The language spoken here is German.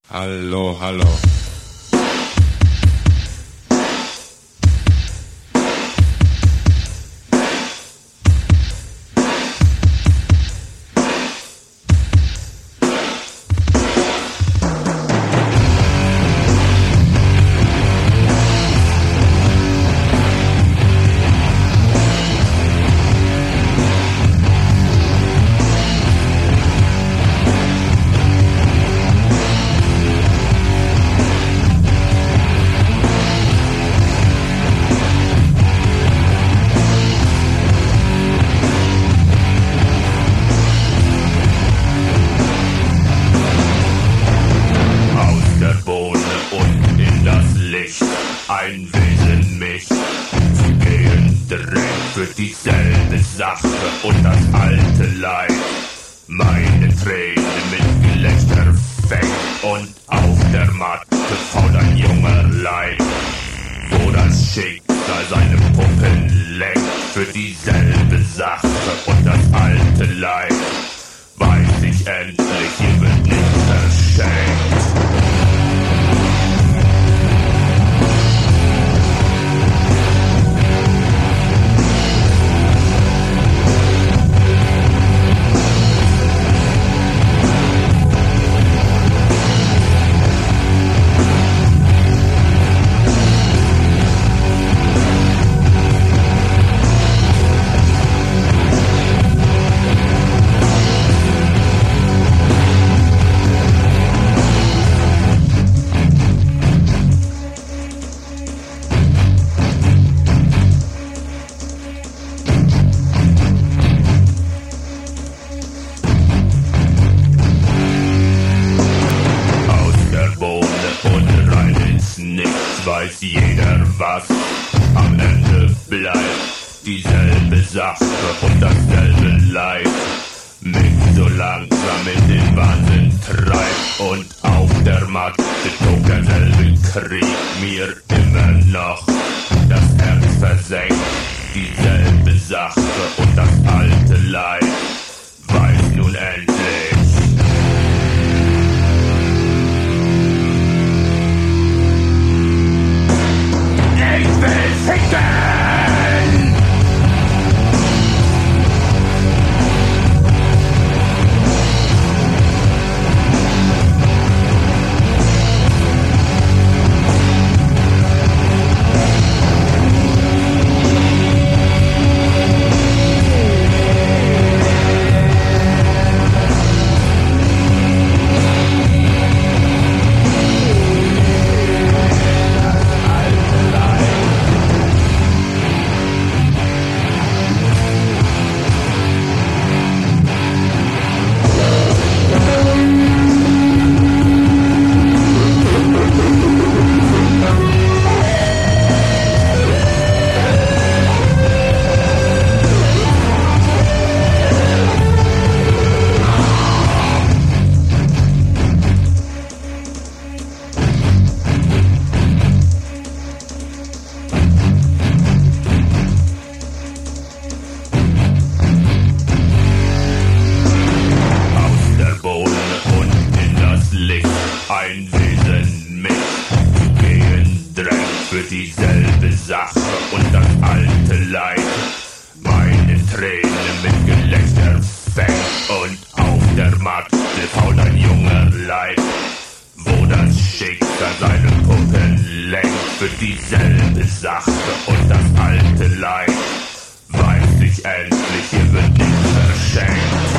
Hallo, hallo. Ein Wesen mich zu gehen drängt für dieselbe Sache und das alte Leid. Meine Tränen mit Gelächter fängt und auf der Matte fault ein junger Leib, wo das Schicksal seine Puppen lenkt für dieselbe Sache und das alte Leid. Weiß ich endlich, hier wird nichts verschenkt. Weiß jeder, was am Ende bleibt. Dieselbe Sache und dasselbe Leid. Mich so langsam in den Wahnsinn treibt. Und auf der Matte tobt derselbe Krieg mir immer noch das Herz versenkt. Dieselbe Sache und das alte Leid weiß nun endlich. Ich will ficken! Ein Wesen mich zu gehen drängt für dieselbe Sache und das alte Leid. Meine Tränen mit Gelächter fängt und auf der Matte fault ein junger Leib, wo das Schicksal seine Puppen lenkt für dieselbe Sache und das alte Leid. Weiß ich endlich, hier wird nichts verschenkt.